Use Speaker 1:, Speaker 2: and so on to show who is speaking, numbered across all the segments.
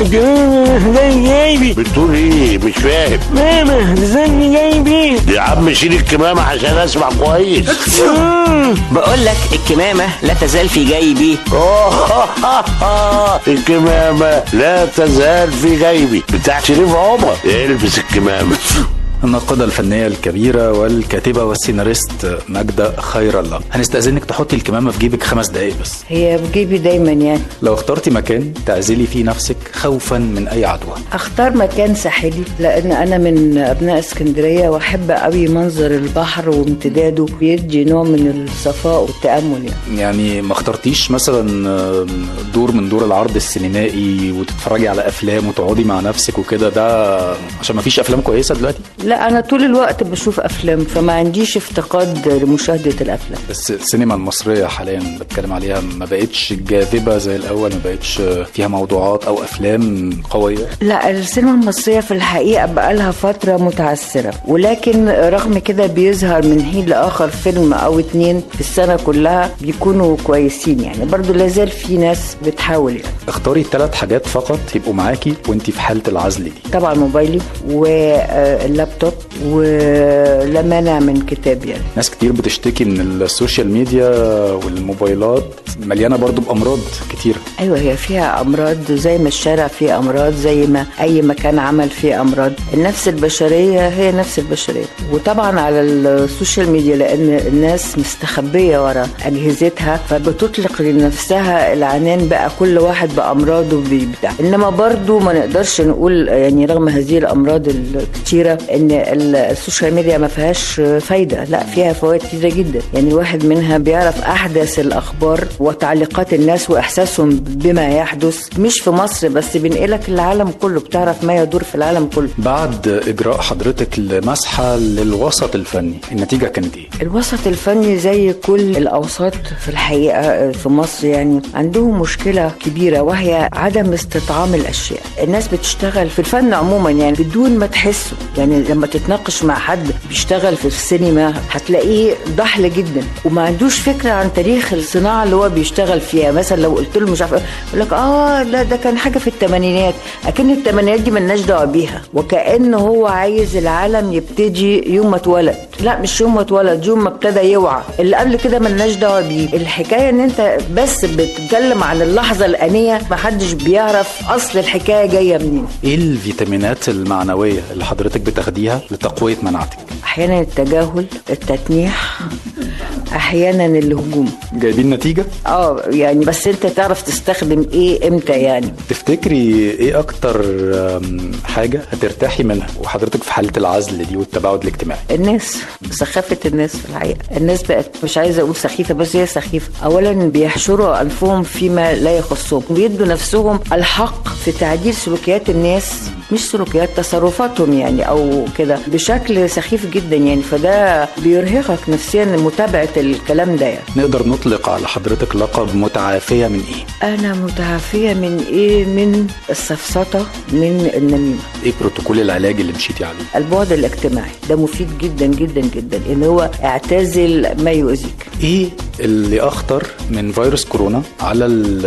Speaker 1: جايبي.
Speaker 2: بتقول ايه؟ مش فاهم.
Speaker 1: ماما زني جايبي.
Speaker 2: يا عم شيل الكمامة عشان اسمع كويس.
Speaker 3: بقول لك الكمامة لا تزال في جيبي.
Speaker 2: الكمامة لا تزال في جيبي بتاع شريف عمر. البس الكمامة.
Speaker 4: الناقدة الفنية الكبيرة والكاتبة والسيناريست ماجدة خير الله، هنستأذنك تحطي الكمامة في جيبك 5 دقايق بس.
Speaker 5: هي في جيبي دايما يعني.
Speaker 4: لو اخترتي مكان تعزلي فيه نفسك خوفا من أي عدوى،
Speaker 5: اختار مكان ساحلي، لأن أنا من أبناء اسكندرية وأحب قوي منظر البحر وامتداده، بيدي نوع من الصفاء والتأمل
Speaker 4: يعني ما اخترتيش مثلا دور من دور العرض السينمائي وتتفرجي على أفلام وتقعدي مع نفسك وكده، ده عشان ما فيش أفلام كويسة دلوقتي؟
Speaker 5: لا، أنا طول الوقت بشوف أفلام، فما عنديش افتقاد لمشاهدة الأفلام.
Speaker 4: بس السينما المصرية حاليا بتكلم عليها ما بقتش جاذبة زي الأول، ما بقتش فيها موضوعات أو أفلام قوية.
Speaker 5: لا، السينما المصرية في الحقيقة بقالها فترة متعثرة، ولكن رغم كده بيظهر من حين لآخر فيلم أو 2 في السنة كلها بيكونوا كويسين، يعني برضو لازال في ناس بتحاول يعني.
Speaker 4: اختاري 3 حاجات فقط يبقوا معاكي وانتي في حالة العزل دي.
Speaker 5: طبعا موبايلي واللابتوب ولا مانع من كتاب. يعني
Speaker 4: ناس كتير بتشتكي ان السوشيال ميديا والموبايلات مليانة برضو بأمراض كتير.
Speaker 5: ايوه، هي فيها امراض زي ما الشارع فيه امراض، زي ما اي مكان عمل فيه امراض. النفس البشرية هي نفس البشرية، وطبعا على السوشيال ميديا لان الناس مستخبية ورا اجهزتها فبتطلق لنفسها العنان، بقى كل واحد بامراضه بتاع. انما برضو ما نقدرش نقول يعني رغم هذه الامراض الكتيرة ان السوشيال ميديا ما فيهاش فايدة، لا فيها فوائد كتيرة جدا. يعني الواحد منها بيعرف احدث الاخبار وتعليقات الناس واحساسهم بما يحدث، مش في مصر بس، بينقلك العالم كله، بتعرف ما يدور في العالم كله.
Speaker 4: بعد اجراء حضرتك لمسحة للوسط الفني، النتيجة كانت ايه؟
Speaker 5: الوسط الفني زي كل الاوساط في الحقيقة في مصر يعني عندهم مشكلة كبيرة، وهي عدم استطعام الاشياء. الناس بتشتغل في الفن عموما يعني بدون ما تحسه، يعني لما تتناقش مع حد بيشتغل في السينما هتلاقيه ضحل جدا وما عندوش فكرة عن تاريخ الصناعة اللي هو بيشتغل فيها. مثلا لو قلت له مش عارف يقول لك لا ده كان حاجة في الثمانينات، اكن الثمانينات دي ملناش دعوة بيها، وكأنه هو عايز العالم يبتدي يوم ما اتولد. لا، مش يوم ما اتولد، يوم ما ابتدى يوعى، اللي قبل كده ملناش دعوة بيه. الحكاية ان انت بس بتتكلم عن اللحظة الآنية، محدش بيعرف اصل الحكاية جاية منين.
Speaker 4: ايه الفيتامينات المعنوية اللي حضرتك بتاخديها لتقوية مناعتك؟
Speaker 5: احيانا التجاهل، التتنيح، احيانا الهجوم.
Speaker 4: جايبين نتيجة؟
Speaker 5: يعني بس انت تعرف تستخدم ايه امتى. يعني
Speaker 4: تفتكري ايه اكتر حاجة هترتاحي منها وحضرتك في حالة العزل دي والتباعد الاجتماعي؟
Speaker 5: الناس، سخافة الناس في الحقيقة. الناس بقت مش عايزة اقول سخيفة بس هي سخيفة. اولا بيحشروا انفهم فيما لا يخصهم، بيدوا نفسهم الحق في تعديل سلوكيات الناس، مش سلوكيات، تصرفاتهم يعني او كده بشكل سخيف جدا يعني. فده بيرهقك نفسيا متابعة الكلام ده يعني.
Speaker 4: نقدر نطلق على حضرتك لقب متعافية من ايه؟
Speaker 5: انا متعافية من ايه؟ من السفسطة، من النميمة.
Speaker 4: ايه بروتوكول العلاج اللي مشيتي عليه؟
Speaker 5: البعد الاجتماعي ده مفيد جدا جدا جدا، ان هو اعتزل ما يؤذيك.
Speaker 4: ايه اللي اخطر من فيروس كورونا على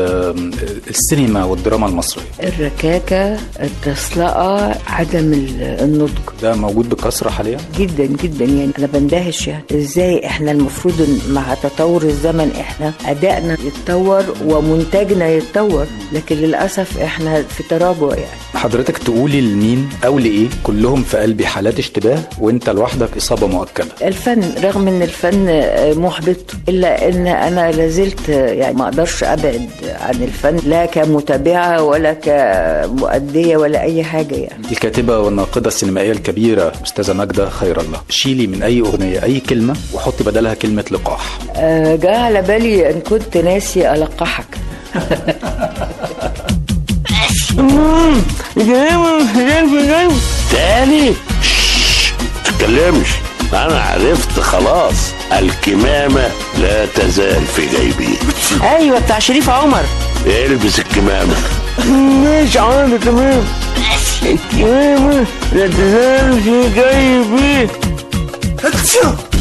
Speaker 4: السينما والدراما المصرية؟
Speaker 5: الركاكة، التصلقة، عدم النضج.
Speaker 4: ده موجود بكثرة حاليا
Speaker 5: جدا جدا يعني. انا بندهش يعني ازاي احنا المفروض مع تطور الزمن احنا ادائنا يتطور ومنتجنا يتطور، لكن للاسف احنا في تراجع يعني.
Speaker 4: حضرتك تقولي لمين او لايه كلهم في قلبي حالات اشتباه وانت لوحدك اصابة مؤكدة؟
Speaker 5: الفن، رغم ان الفن محبط الا ان انا لازلت يعني ما اقدرش ابعد عن الفن، لا كمتابعة ولا كمؤدية ولا اي حاجة يعني.
Speaker 4: الكاتبة والناقدة السينمائية الكبيرة أستاذة ماجدة خير الله، شيلي من أي أغنية أي كلمة وحطي بدلها كلمة لقاح.
Speaker 5: جاء على بالي إن كنت ناسي ألقحك.
Speaker 2: تاني تتكلمش، أنا عرفت خلاص. الكمامة لا تزال في جيبي.
Speaker 3: ايوه بتاع شريف عمر.
Speaker 2: البس الكمامة.
Speaker 1: مش عارف تمام. الكمامة لا تزال في جيبي.